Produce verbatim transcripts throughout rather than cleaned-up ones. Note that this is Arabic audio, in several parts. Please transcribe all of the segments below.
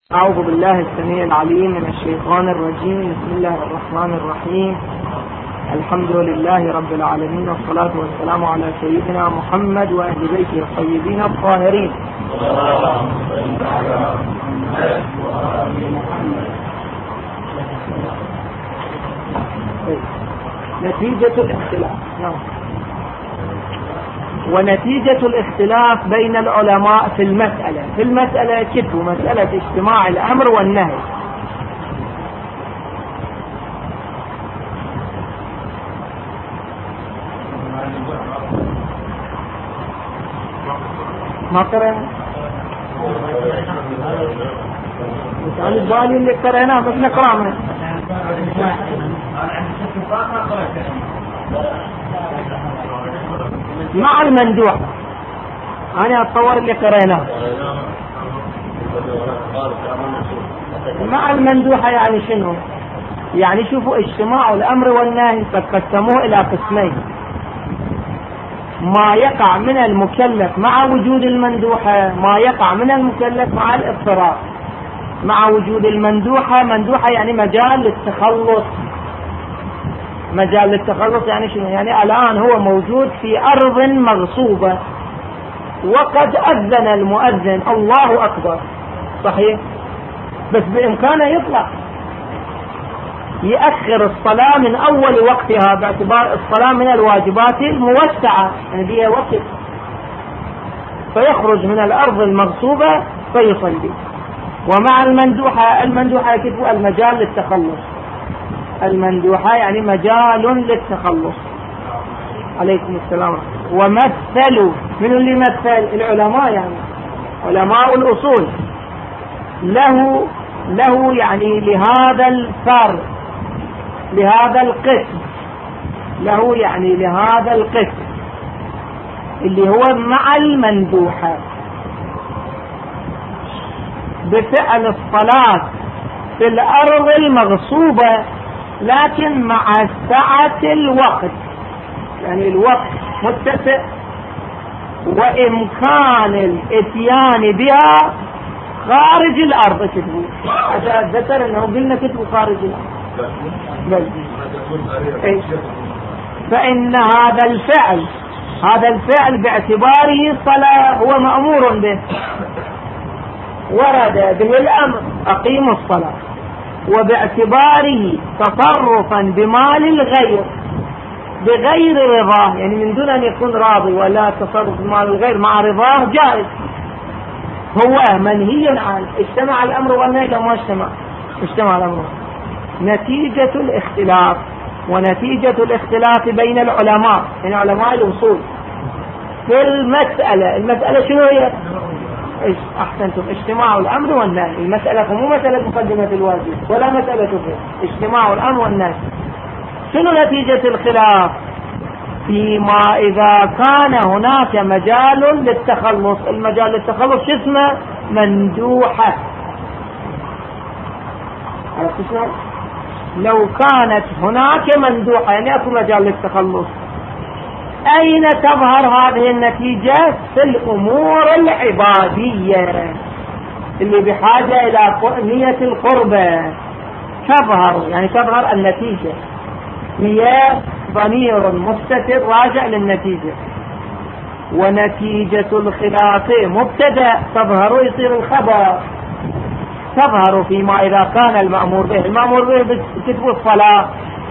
أعوذ بالله السميع العليم من الشيطان الرجيم. بسم الله الرحمن الرحيم. الحمد لله رب العالمين، والصلاة والسلام على سيدنا محمد وأهل بيته الطيبين الطاهرين. نتيجة الاختلاف نعم. ونتيجة الاختلاف بين العلماء في المسألة في المسألة كتب مسألة اجتماع الأمر والنهي. ما قرأنا مثال البالي اللي قرأناه بس نقرأ منه مع المندوح. أنا أتصور اللي قرأناه مع المندوحة يعني شنو؟ يعني شوفوا اجتماع الأمر والنهي قد قسموه إلى قسمين: ما يقع من المكلف مع وجود المندوحة، ما يقع من المكلف مع الاضطرار. مع وجود المندوحة، مندوحة يعني مجال للتخلص. مجال للتخلص يعني شنو؟ يعني الآن هو موجود في أرض مغصوبة وقد أذن المؤذن الله أكبر، صحيح؟ بس بإمكانه يطلع يأخر الصلاة من أول وقتها، باعتبار الصلاة من الواجبات الموسعة يعني بها وقت، فيخرج من الأرض المغصوبة فيصلي. ومع المندوحة، المندوحة يكتب المجال للتخلص. المندوحة يعني مجال للتخلص. عليكم السلام. ومثلوا، من اللي مثل؟ العلماء، يعني علماء الأصول. له له يعني لهذا الفرد، لهذا القسم، له يعني لهذا القسم اللي هو مع المندوحة بفعل الصلاة في الأرض المغصوبة، لكن مع سعة الوقت، يعني الوقت متسع وإمكان الاتيان بها خارج الأرض. كتبوا عشان أتذكر أنه قلنا كتبوا خارج الأرض. بل. فإن هذا الفعل هذا الفعل باعتباره صلاة هو مأمور به، ورد به الأمر أقيموا الصلاة، وباعتباره تصرفا بمال الغير بغير رضاه، يعني من دون أن يكون راضي، ولا تصرف بمال الغير مع رضاه جائز، هو منهي عنه. اجتمع الأمر والنهي لو ما اجتمع اجتمع الأمر. نتيجة الاختلاف، ونتيجة الاختلاف بين العلماء، يعني علماء الأصول في المسألة. المسألة شنو هي؟ أحسنتم، اجتماع الأمر والنهي. المسألة مو مسألة مقدمة الواجب ولا مسألة فيه، اجتماع الأمر والنهي. شنو نتيجة الخلاف؟ فيما إذا كان هناك مجال للتخلص. المجال للتخلص شو اسمه؟ مندوحة. عرفت شلون؟ لو كانت هناك مندوحة يعني أكو مجال للتخلص، أين تظهر هذه النتيجة؟ في الأمور العبادية اللي بحاجة إلى نية القربة تظهر، يعني تظهر النتيجة، هي ضمير مستتر راجع للنتيجة. ونتيجة الخلاف مبتدأ تظهر يصير الخبر. تظهر فيما إذا كان المأمور به، المأمور به كتب الصلاة،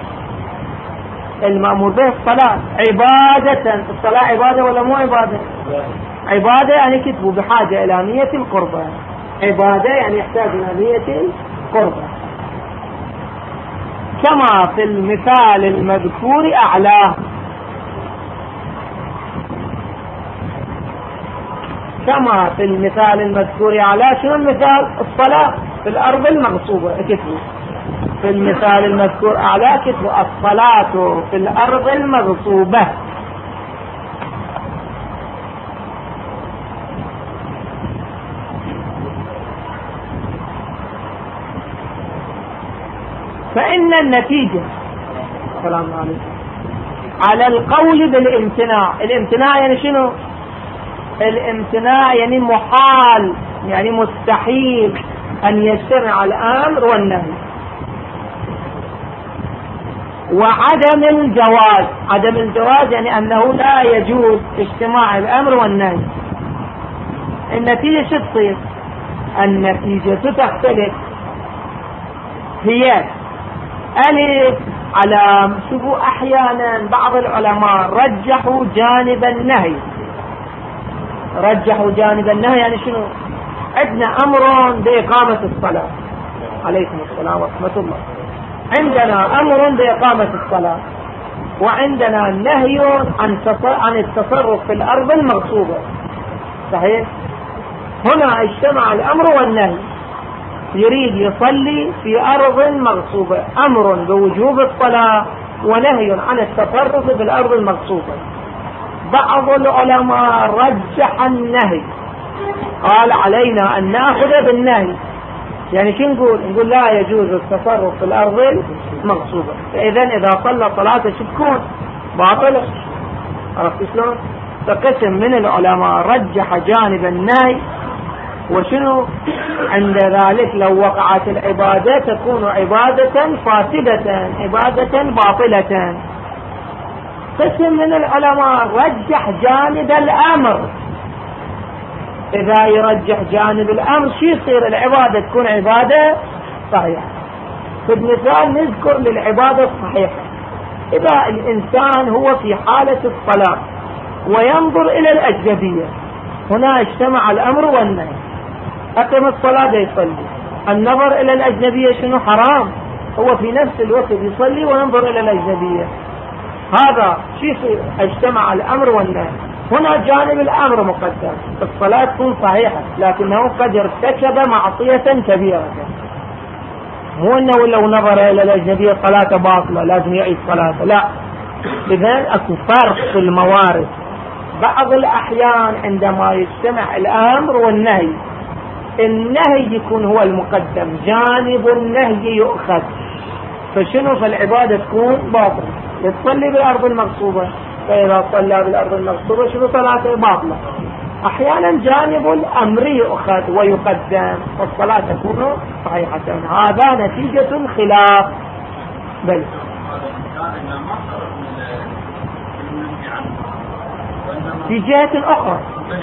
المأمور به الصلاة عبادة. الصلاة عبادة ولا مو عبادة؟ عبادة يعني كتبوا بحاجة إلى نية القربة. عبادة يعني يحتاج إلى نية القربة. كما في المثال المذكور أعلاه، كما في المثال المذكور أعلاه. شنو المثال؟ الصلاة في الأرض المغصوبة. كتبوا في المثال المذكور أعلاه، كتبوا الصلاة في الأرض المغصوبة. فإن النتيجة السلام عليكم على القول بالامتناع. الامتناع يعني شنو؟ الامتناع يعني محال، يعني مستحيل أن يجتمع الأمر والنهي. وعدم الجواز، عدم الجواز يعني أنه لا يجوز اجتماع الأمر والنهي. النتيجة شو تصير؟ النتيجة تختلف. هي ألف على شوفوا أحيانا بعض العلماء رجحوا جانب النهي. رجحوا جانب النهي يعني شنو؟ عندنا أمر بإقامة الصلاة، عليكم السلام ورحمة الله، عندنا أمر بإقامة الصلاة وعندنا نهي عن عن التصرف في الأرض المغصوبة، صحيح؟ هنا اجتمع الأمر والنهي، يريد يصلي في أرض مغصوبة، أمر بوجوب الصلاة ونهي عن التصرف في الأرض المغصوبة. بعض العلماء رجح النهي، قال علينا أن نأخذ بالنهي. يعني شو نقول؟ نقول لا يجوز التصرف في الأرض المغصوبة، فإذا إذا صلى صلاته شو تكون؟ باطلة. عرفت شلون؟ فقسم من العلماء رجح جانب النهي، وشنو عند ذلك لو وقعت العبادة تكون عبادة فاسدة، عبادة باطلة. قسم من العلماء رجح جانب الأمر. إذا يرجح جانب الأمر شو يصير؟ العبادة تكون عبادة صحيحة. فبمثال نذكر للعبادة الصحيحة، إذا الإنسان هو في حالة الصلاة وينظر إلى الأجنبية، هنا اجتمع الأمر والنهي. أقم الصلاة يصلي، النظر إلى الأجنبية شنو؟ حرام. هو في نفس الوقت يصلي وينظر إلى الأجنبية، هذا شيء اجتمع الأمر والنهي. هنا جانب الأمر مقدم، الصلاة تكون صحيحة لكنه قد ارتكب معصية كبيرة، مو أنه لو نظر إلى الأجنبية صلاة باطلة لازم يعيد صلاته، لا. إذن أكو فرق في الموارد. بعض الأحيان عندما يجتمع الأمر والنهي، النهي يكون هو المقدم، جانب النهي يؤخذ، فشنو؟ فالعبادة تكون باطلة. يتصلي بالأرض المغصوبة، فإذا صلى بالأرض المغصوبة شنو؟ صلاته باطلة. أحيانا جانب الأمر يؤخذ ويقدم والصلاة تكون صحيحة. هذا نتيجة الخلاف. بل في جهة أخرى،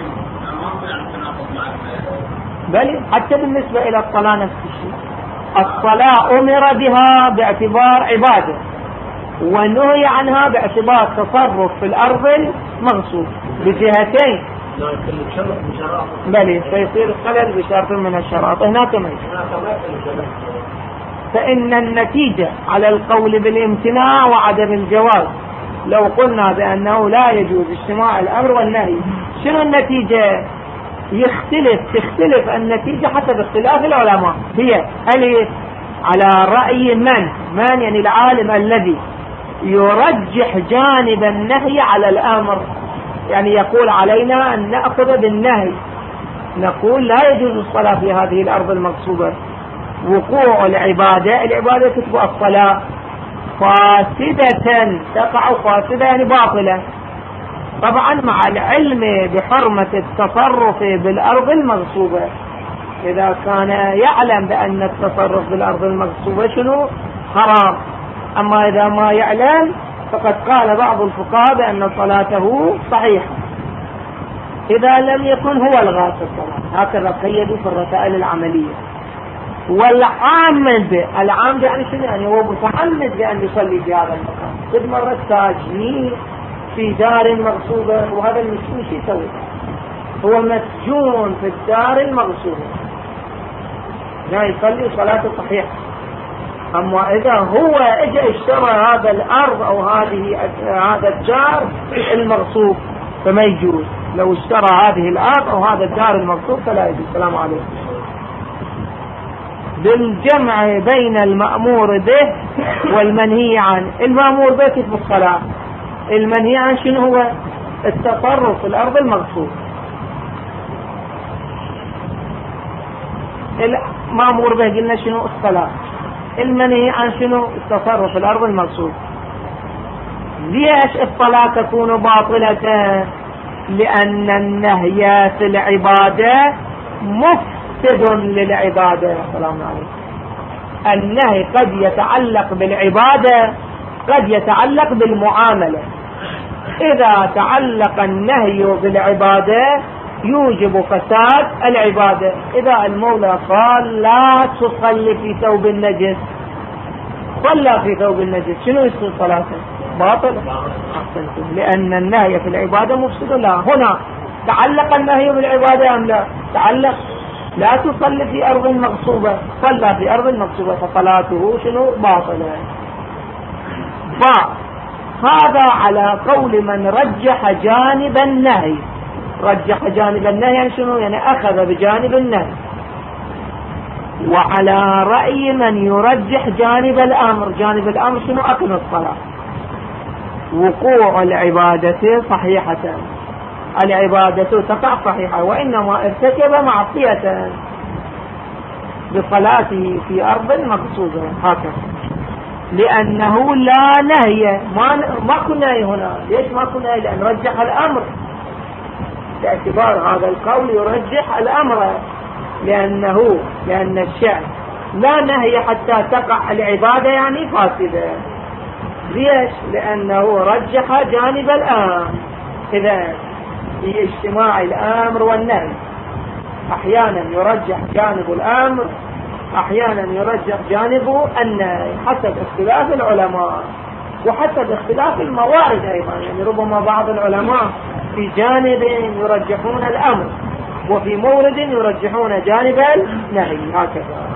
بل حتى بالنسبة إلى الصلاة نفس الشيء. الصلاة أمر بها باعتبار عبادة، ونهي عنها باعتبار تصرف في الأرض المغصوب بجهتين. بل فيصير الخلل بشرط من الشرائط هناك ميت. فإن النتيجة على القول بالامتناع وعدم الجواز، لو قلنا بأنه لا يجوز اجتماع الأمر والنهي، شنو النتيجة؟ يختلف تختلف النتيجة حسب اختلاف العلماء. هي هل على رأي من من يعني العالم الذي يرجح جانب النهي على الأمر، يعني يقول علينا أن نأخذ بالنهي، نقول لا يجوز الصلاة في هذه الأرض المغصوبة، وقوع العبادة، العبادة تتبع الصلاة فاسدة، تقع فاسدة يعني باطلة. طبعا مع العلم بحرمة التصرف بالأرض المغصوبة، إذا كان يعلم بأن التصرف بالأرض المغصوبة شنو؟ حرام. أما إذا ما يعلم فقد قال بعض الفقهاء بأن صلاته صحيحة إذا لم يكن هو الغاصب الصلاة. هكذا قيدوا في الرسائل العملية. والعامد، العامد يعني شنو؟ يعني هو متعمد بأن يصلي في هذا المكان. قد مرة ساجنين في دار مغصوبة، وهذا المسكين شو يسوي؟ هو مسجون في الدار المغصوبة، لا يصلي صلاته صحيحة. أما إذا هو اجى اشترى هذا الأرض أو هذه هذا الدار المغصوب فما يجوز. لو اشترى هذه الأرض أو هذا الدار المغصوب فلا يجوز. السلام عليكم. بالجمع بين المأمور به والمنهي عنه. المأمور به كتب الصلاة، المنهي عنه شنو هو؟ التصرف في الأرض المغصوب. المأمور به قلنا شنو؟ الصلاة. المنهي عن شنو؟ التصرف في الأرض المغصوب. ليش الصلاة تكون باطلة؟ لأن النهي في العبادة مفسد مفسد للعبادة. السلام عليكم. النهي قد يتعلق بالعبادة، قد يتعلق بالمعاملة. إذا تعلق النهي بالعبادة يوجب فساد العبادة. إذا المولى قال لا تصلي في ثوب النجس، صلى في ثوب النجس، شنو يصير صلاته؟ باطل. لأن النهي في العبادة مفسد. لا، هنا تعلق النهي بالعبادة أم لا؟ تعلق. لا تصلي في أرض مغصوبة، صلى في أرض مغصوبة، فصلاته شنو؟ باطلة. فهذا على قول من رجح جانب النهي. رجح جانب النهي يعني شنو؟ يعني أخذ بجانب النهي. وعلى رأي من يرجح جانب الأمر. جانب الأمر شنو؟ أقم الصلاة. وقوع العبادة صحيحة، العبادة تقع صحيحة، وإنما ارتكب معصية بصلاته في أرض مقصودة. هكذا لأنه لا نهي. ما ماكو نهي هنا. ليش ماكو نهي؟ لأن رجح الأمر. باعتبار هذا القول يرجح الأمر، لأنه لأن الشعر لا نهي حتى تقع العبادة يعني فاسدة. ليش؟ لأنه رجح جانب الأمر. إذا في اجتماع الأمر والنهي أحيانا يرجح جانب الأمر، أحيانا يرجح جانب النهي، حسب اختلاف العلماء وحسب اختلاف الموارد أيضا. يعني ربما بعض العلماء في جانب يرجحون الأمر، وفي مورد يرجحون جانب النهي. هكذا.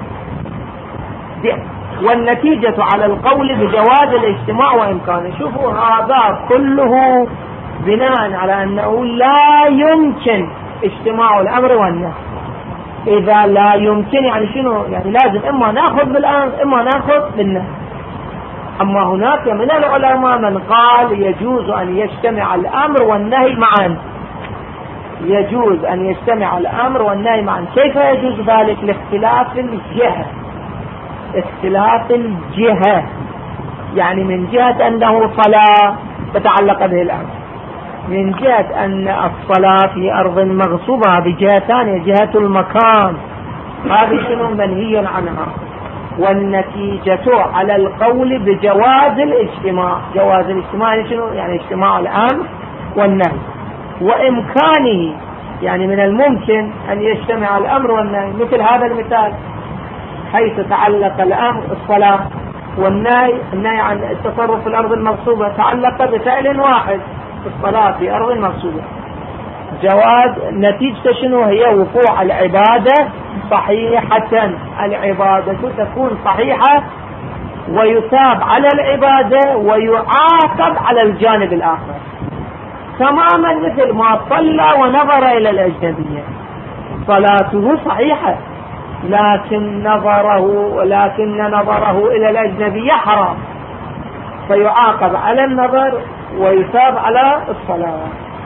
والنتيجة على القول بجواز الاجتماع وإمكانه. شوفوا هذا كله بناء على أنه لا يمكن اجتماع الأمر والنهي. إذا لا يمكن يعني شنو؟ يعني لازم إما نأخذ بالأمر إما نأخذ بالنهي. أما هناك من العلماء من قال يجوز أن يجتمع الأمر والنهي معا. يجوز أن يجتمع الأمر والنهي معا. كيف يجوز ذلك؟ لاختلاف الجهة. اختلاف الجهة يعني من جهة أنه صلاة تتعلق به الأمر، من جهة أن الصلاة في أرض مغصوبة بجهة ثانية، جهة المكان، هذه شنو؟ منهي عنها. والنتيجة على القول بجواز الاجتماع. جواز الاجتماع شنو؟ يعني اجتماع الأمر والنهي وإمكانه. يعني من الممكن أن يجتمع الأمر والنهي، مثل هذا المثال حيث تعلق الأمر الصلاة والنهي النهي عن التصرف في الأرض المغصوبة تعلق بفعل واحد، الصلاة في أرض مغصوبة. جواز نتيجة شنو هي؟ وقوع العبادة صحيحة. العبادة تكون صحيحة ويثاب على العبادة ويعاقب على الجانب الآخر، تماما مثل ما صلى ونظر إلى الأجنبية. صلاته صحيحة لكن نظره ولكن نظره إلى الأجنبية حرام، فيعاقب على النظر ويثاب على الصلاة.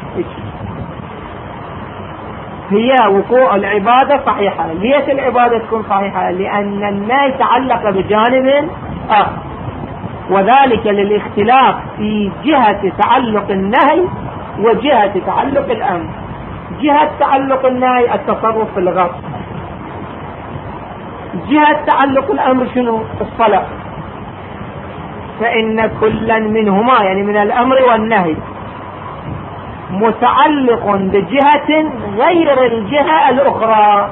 هي وقوع العبادة صحيحة. ليش العبادة تكون صحيحة؟ لأن النهي تعلق بجانب آخر، وذلك للاختلاف في جهة تعلق النهي وجهة تعلق الأمر. جهة تعلق النهي التصرف في الغصب، جهة تعلق الأمر شنو؟ الصلاة. فإن كلا منهما يعني من الأمر والنهي متعلق بجهة غير الجهة الأخرى.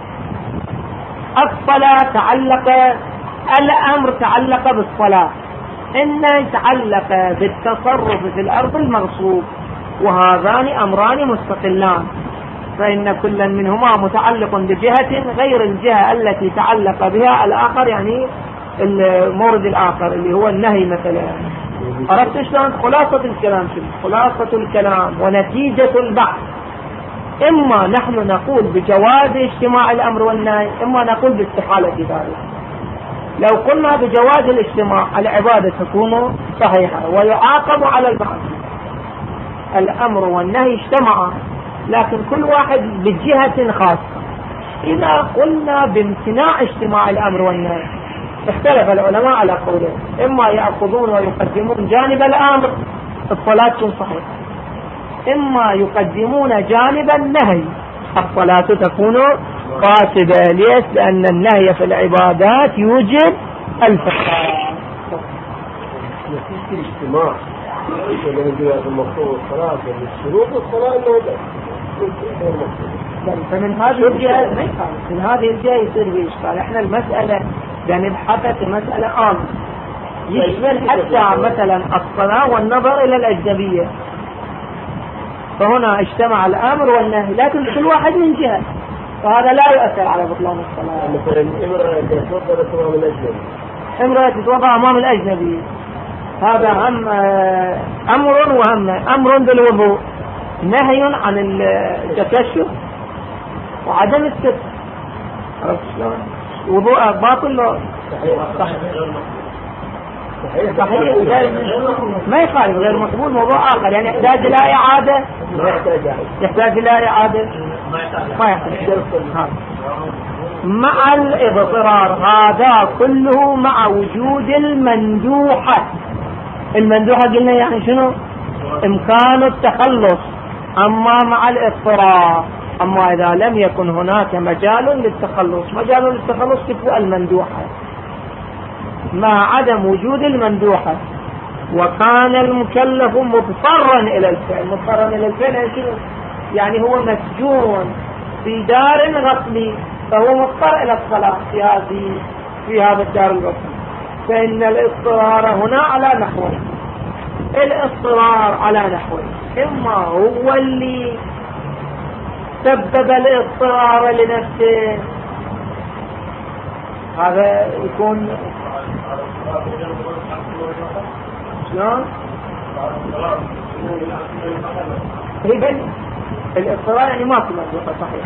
الصلاة تعلق، الأمر تعلق بالصلاة، النهي تعلق بالتصرف في الأرض المغصوب، وهذان أمران مستقلان. فإن كلا منهما متعلق بجهة غير الجهة التي تعلق بها الآخر، يعني المورد الآخر اللي هو النهي مثلا. عرفت شلون؟ خلاصة الكلام شنو؟ خلاصة الكلام ونتيجة البحث إما نحن نقول بجواز اجتماع الأمر والنهي، إما نقول باستحالة ذلك. لو قلنا بجواز الاجتماع العبادة تكون صحيحة ويعاقب على البحث. الأمر والنهي اجتمعا لكن كل واحد بجهة خاصة. إذا قلنا بامتناع اجتماع الأمر والنهي اختلف العلماء على قولين، إما يأخذون ويقدمون جانب الأمر الصلاة تكون صحيحة، إما يقدمون جانب النهي الصلاة تكون فاسدة. ليش؟ لأن النهي في العبادات يوجب الفساد. نتيجة الاجتماع المفروض الصلاة الشروط والصلاة النهضة. فمن هذه الجهة من هذه الجهة يصير في إشكال. احنا المسألة يعني نبحث مسألة عامة يشمل حتى مثلا الصلاة والنظر إلى الأجنبية. فهنا اجتمع الأمر والنهي، لكن كل واحد من جهة، فهذا لا يؤثر على بطلان الصلاة. مثلا امرأة تتوضأ أمام الأجنبي، امرأة تتوضأ أمام الأجنبي، هذا هم أمر وهم أمر بالوضوء، نهي عن التكشف وعدم الستر. عرفت شلون؟ وضوء باطل لو صحيح صحيح صحيح ما يخالف، غير مقبول موضوع آخر. يعني يحتاج إلى إعادة، يحتاج إلى إعادة ما يحتاج مع الاضطرار. هذا كله مع وجود المندوحة. المندوحة قلنا يعني شنو؟ إمكان التخلص. أما مع الاضطرار، أما إذا لم يكن هناك مجال للتخلص، مجال للتخلص كتب المندوحة مع عدم وجود المندوحة. وكان المكلف مضطرا إلى الفعل. مضطرا إلى الفعل يعني شنو؟ يعني هو مسجون في دار غصبي، فهو مضطر إلى الصلاة في هذه في هذا الدار الغصبي. فإن الاضطرار هنا على نحوين. الاضطرار على نحوين: إما هو اللي سبب الاضطرار لنفسه، هذا يكون شلون؟ إذن الاضطرار يعني ما في مندوحة. صحيح.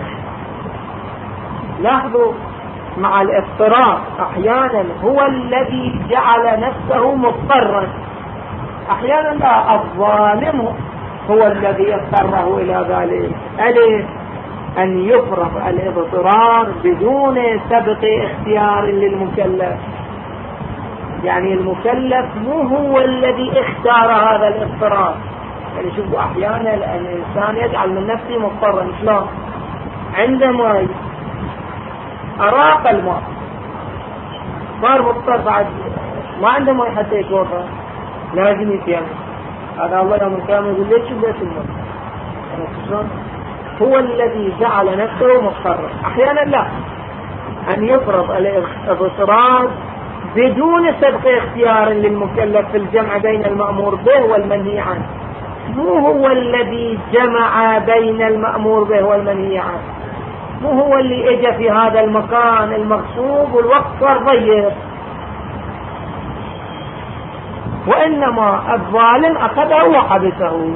لاحظوا مع الاضطرار أحيانا هو الذي جعل نفسه مضطرا، أحيانا لا، الظالم هو الذي اضطره إلى ذلك. ألف أن يفرض الاضطرار بدون سبق اختيار للمكلف. يعني المكلف مو هو الذي اختار هذا الاضطرار. يعني شوفوا أحيانا الإنسان يجعل من نفسه مضطرا. شلون؟ عندما أراق الماء صار مضطر، بعد ما عنده ماء حتى يتوضا، لازم يتيمم. هذا الله يوم القيامة يقول ليش شبهت الماء؟ شلون؟ هو الذي جعل نفسه مضطرا. أحيانا لا، أن يفرض الاضطرار بدون سبق اختيار للمكلف في الجمع بين المأمور به والمنهي عنه. مو هو الذي جمع بين المأمور به والمنهي عنه، مو هو اللي اجى في هذا المكان المغصوب والوقت صار ضيق، وإنما الظالم أخذه وحبسه.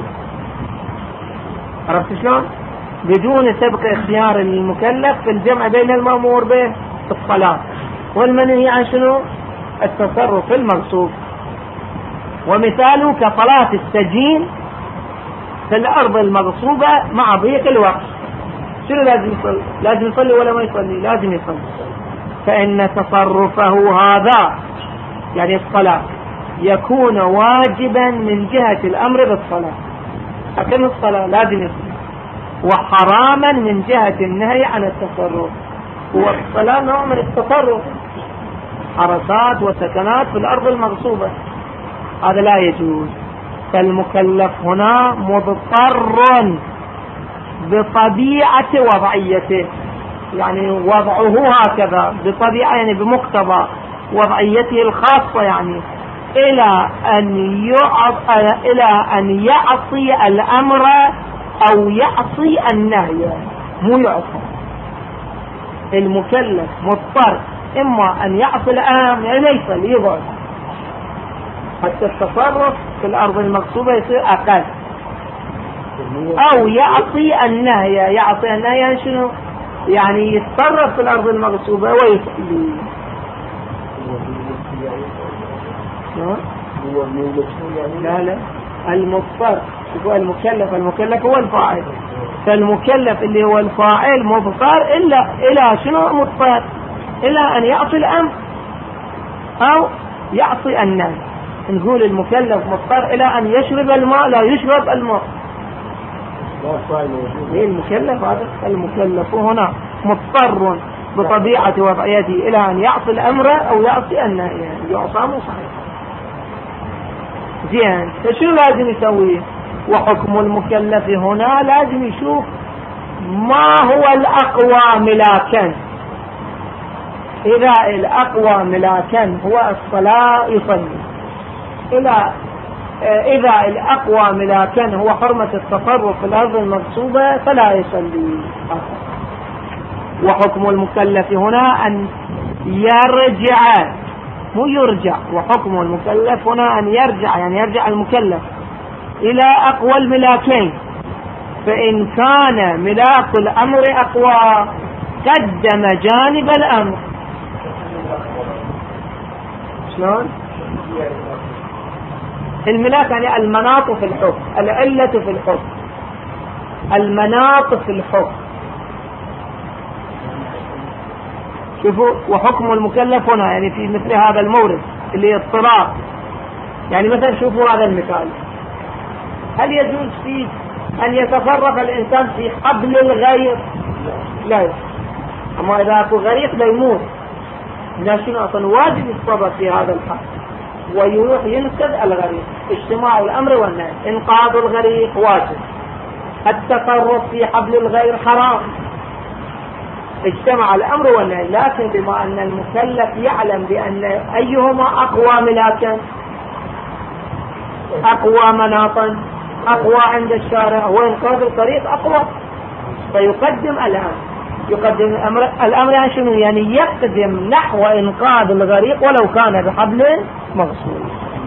عرفت شلون؟ بدون سبق اختيار للمكلف في الجمع بين المأمور به الصلاة والمنهي عن شنو؟ التصرف المغصوب. ومثاله كصلاة السجين في الأرض المغصوبة مع ضيق الوقت. شنو لازم يصلي؟ لازم يصلي ولا ما يصلي؟ لازم يصلي. فإن تصرفه هذا يعني الصلاة يكون واجبا من جهة الأمر بالصلاة، لكن الصلاة لازم يصلي، وحراما من جهة النهي عن التصرف. والصلاة نوع من التصرف، حركات وسكنات في الأرض المغصوبة، هذا لا يجوز. فالمكلف هنا مضطر بطبيعة وضعيته، يعني وضعه هكذا بطبيعة، يعني بمقتضى وضعيته الخاصة، يعني إلى أن يعطي إلى أن يعصي الأمر أو يعصي النهي، مو يعصي. المكلف مضطر إما أن يعصي الأمر يعني ليس ليضعف، حتى التصرف في الأرض المغصوبة يصير أقل، أو يعصي النهي. يعصي النهي يعني شنو؟ يعني يتصرف في الأرض المغصوبة ويصلي. لا لا، المضطر. شوفوا المكلف، المكلف هو الفاعل، فالمكلف اللي هو الفاعل مضطر إلا إلى شنو؟ مضطر إلى أن يعصي الأمر أو يعصي النهي. نقول المكلف مضطر إلى أن يشرب الماء، لا يشرب الماء. المكلف هذا المكلف هنا مضطر بطبيعة وضعيته إلى أن يعصي الأمر أو يعصي النهي، يعني يعصى مو صحيح. زين، فشو لازم يسويه؟ وحكم المكلف هنا لازم يشوف ما هو الأقوى ملاكا. إذا الأقوى ملاكا هو الصلاة يصلي، إذا إذا الأقوى ملاكا هو حرمة التصرف في الأرض المغصوبة فلا يصلي. وحكم المكلف هنا أن يرجع، مو يرجع، وحكم المكلف هنا أن يرجع، يعني يرجع المكلف إلى أقوى الملاكين. فإن كان ملاك الأمر أقوى قدم جانب الأمر. شلون؟ الملاك يعني المناط في الحكم، العلة في الحكم، المناط في الحكم. شوفوا، وحكم المكلف هنا يعني في مثل هذا المورد اللي اضطرار. يعني مثلا شوفوا هذا المثال، هل يجوز فيه أن يتصرف الإنسان في حبل الغير؟ لا يجوز. أما إذا أكو غريق لا يموت، لا شنو أصلا واجب يتصرف في هذا الحبل ويروح ينقذ الغريق. اجتماع الأمر والنهي، إنقاذ الغريق واجب، التصرف في حبل الغير حرام. اجتمع الأمر والنهي، لكن بما أن المكلف يعلم بأن أيهما أقوى ملاكا، أقوى مناطا، أقوى عند الشارع، هو إنقاذ الطريق أقوى، فيقدم الأمر. يقدم الأمر, الأمر يعني شنو؟ يعني يقدم نحو إنقاذ الغريق ولو كان بحبل مغصوب،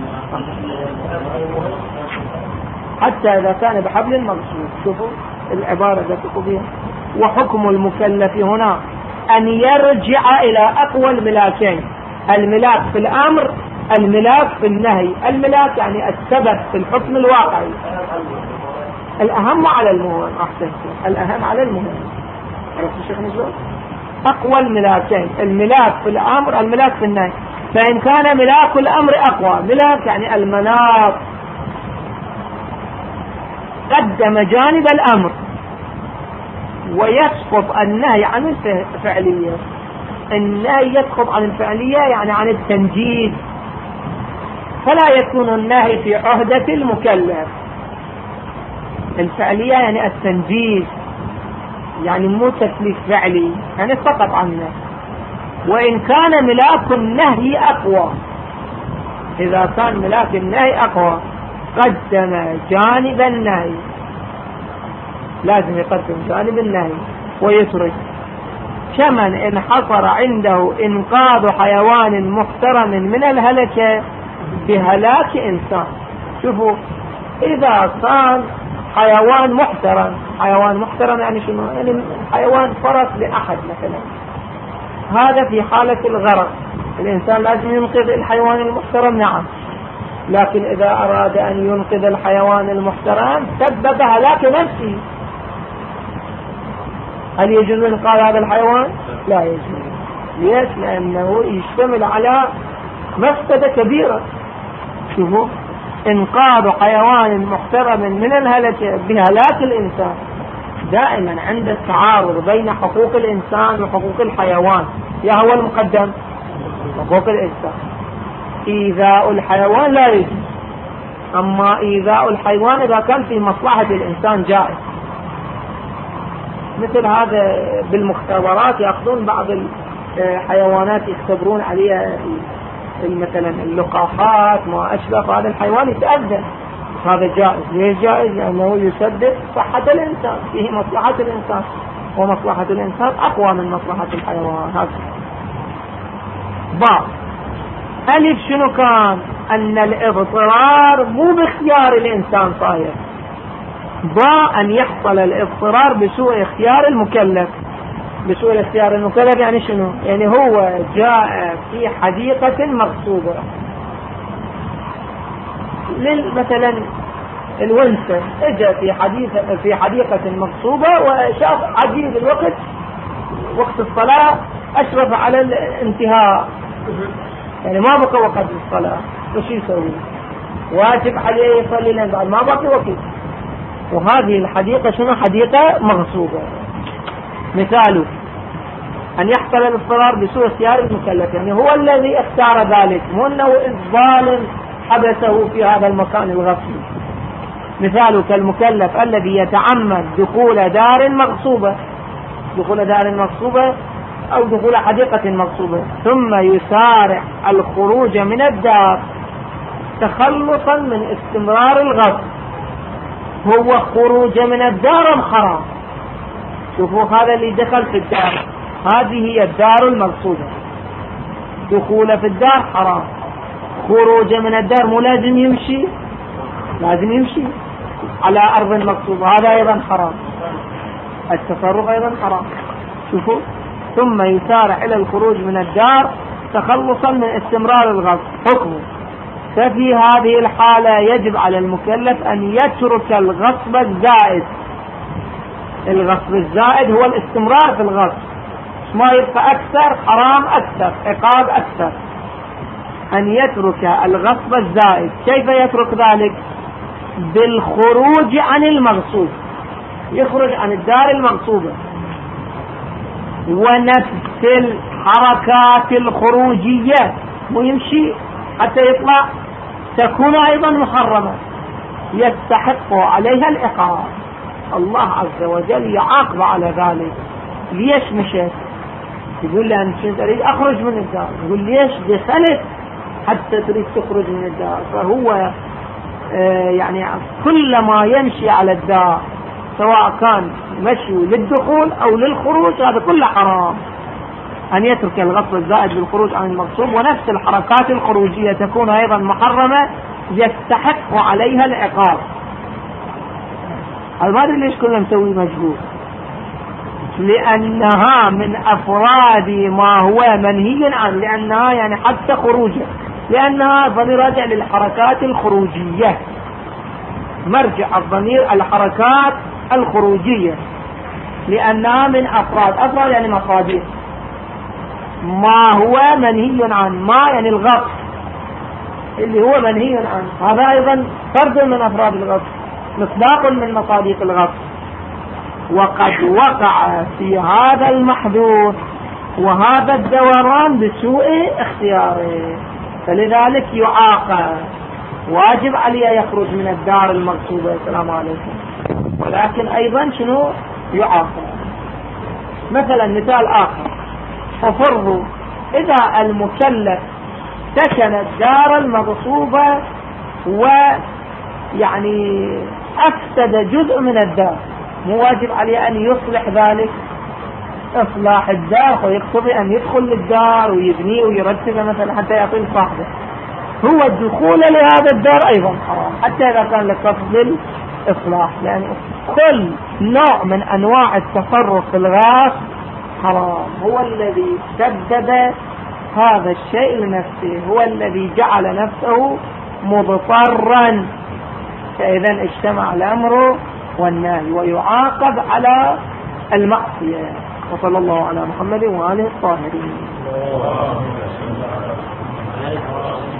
حتى إذا كان بحبل مغصوب. شوفوا العبارة التي بها. وحكم المكلف هنا أن يرجع إلى أقوى الملاكين، الملاك في الأمر، الملاك في النهي. الملاك يعني السبب في الحكم الواقعي، الأهم على المهم. أحسن، الأهم على المهم. عرفت الشيخ نزول؟ أقوى الملاكين، الملاك في الأمر، الملاك في النهي. فإن كان ملاك الأمر أقوى، ملاك يعني المناط، قدم جانب الأمر ويسقط النهي عن الفعلية. النهي يسقط عن الفعلية يعني عن التنجيز، فلا يكون النهي في عهدة المكلف. الفعلية يعني التنجيز، يعني مو تكليف فعلي، يعني سقط عنه. وإن كان ملاك النهي أقوى، إذا كان ملاك النهي أقوى قدم جانب النهي، لازم يقدم جانب النهي ويترك. كمن انحصر عنده إنقاذ حيوان محترم من الهلكة بهلاك إنسان. شوفوا، إذا كان حيوان محترم، حيوان محترم يعني شنو؟ يعني حيوان فرس لأحد مثلا، هذا في حالة الغرق الإنسان لازم ينقذ الحيوان المحترم، نعم. لكن إذا أراد أن ينقذ الحيوان المحترم سبب هلاك نفسه، هل يجوز إنقاذ هذا الحيوان؟ لا يجوز. ليش؟ لأنه يشتمل على مفسدة كبيرة. شوفوا، إنقاذ حيوان محترم من الهلكة بهلاك الإنسان. دائما عند التعارض بين حقوق الإنسان وحقوق الحيوان، يا هو المقدم حقوق الإنسان. إيذاء الحيوان لا يجوز، أما إيذاء الحيوان إذا كان في مصلحة الإنسان جائز. مثل هذا بالمختبرات يأخذون بعض الحيوانات يختبرون عليها مثلا اللقاحات ما أشبه، هذا الحيوان يتأذى، هذا جائز. ليش جائز؟ لأنه يسبب صحة الإنسان، فيه مصلحة الإنسان، ومصلحة الإنسان أقوى من مصلحة الحيوان. هذا بعض ألف شنو كان؟ أن الاضطرار مو باختيار الإنسان صاير، با أن يحصل الاضطرار بسوء اختيار المكلف. بسوء اختيار المكلف يعني شنو؟ يعني هو جاء في حديقة مغصوبة، مثلا الونسة اجى في حديقة في حديقة مغصوبة وشاف عجيب الوقت، وقت الصلاة أشرف على الانتهاء، يعني ما بقى وقت الصلاة، وش يسوي؟ واجب عليه يصلي لأن بعد ما بقي وقت. وهذه الحديقة شنو؟ حديقة مغصوبة. مثاله أن يحصل الاضطرار بسوء اختيار المكلف، يعني هو الذي اختار ذلك، مو أنه الظالم حبسه في هذا المكان الغصب. مثال كالمكلف الذي يتعمد دخول دار مغصوبة، دخول دار مغصوبة أو دخول حديقة مغصوبة، ثم يسارع الخروج من الدار تخلصا من استمرار الغصب. هو خروج من الدار أم حرام؟ شوفوا هذا اللي دخل في الدار، هذه هي الدار المغصوبة، دخول في الدار حرام، خروج من الدار مو لازم يمشي، لازم يمشي على أرض مغصوبة، هذا أيضا حرام، التصرف أيضا حرام. شوفوا، ثم يسارع إلى الخروج من الدار تخلصا من استمرار الغصب. حكمه، ففي هذه الحالة يجب على المكلف أن يترك الغصب الزائد. الغصب الزائد هو الاستمرار في الغصب، ما يبقى أكثر حرام أكثر عقاب أكثر. أن يترك الغصب الزائد. كيف يترك ذلك؟ بالخروج عن المغصوب، يخرج عن الدار المغصوبة، ونفس الحركات الخروجية ويمشي حتى يطلع تكون أيضا محرمة يستحق عليها العقاب. الله عز وجل يعاقب على ذلك. ليش مشيت؟ يقول لي أنا كنت أريد أخرج من الدار، يقول ليش دخلت حتى تريد تخرج من الدار؟ فهو آه يعني كل ما يمشي على الدار سواء كان مشي للدخول أو للخروج هذا كله حرام. أن يترك الغصب الزائد بالخروج عن المغصوب، ونفس الحركات الخروجية تكون أيضا محرمة يستحق عليها العقاب. هذا ما أدري ليش كنا مسوي مجهول، لأنها من أفراد ما هو منهي عنه، لأنها يعني حتى خروجه، لأنها ضمير راجع للحركات الخروجية، مرجع الضمير الحركات الخروجية، لأنها من أفراد، أفراد يعني مصادر ما هو منهي عنه، ما يعني الغصب اللي هو منهي عنه، هذا أيضا فرد من أفراد الغصب، مصداق من مصادق الغصب. وقد وقع في هذا المحذور وهذا الدوران بسوء اختياره، فلذلك يعاقب، واجب عليه يخرج من الدار المغصوبة. السلام عليكم. ولكن أيضا شنو يعاقب؟ مثلا مثال آخر، ففرضوا إذا المكلف سكن الدار المغصوبة ويعني أفسد جزء من الدار، مو واجب عليه أن يصلح ذلك؟ إصلاح الدار ويقتضي أن يدخل للدار ويبنيه ويرتبه مثلا حتى يعطي صاحبه. هو الدخول لهذا الدار أيضا حرام حتى إذا كان لقصد الإصلاح، لأن كل نوع من أنواع التصرف في الغاص حرام. هو الذي سبب هذا الشيء لنفسه، هو الذي جعل نفسه مضطرا، فإذا اجتمع الأمر والنهي ويعاقب على المعصية. وصلى الله على محمد وآله الطاهرين.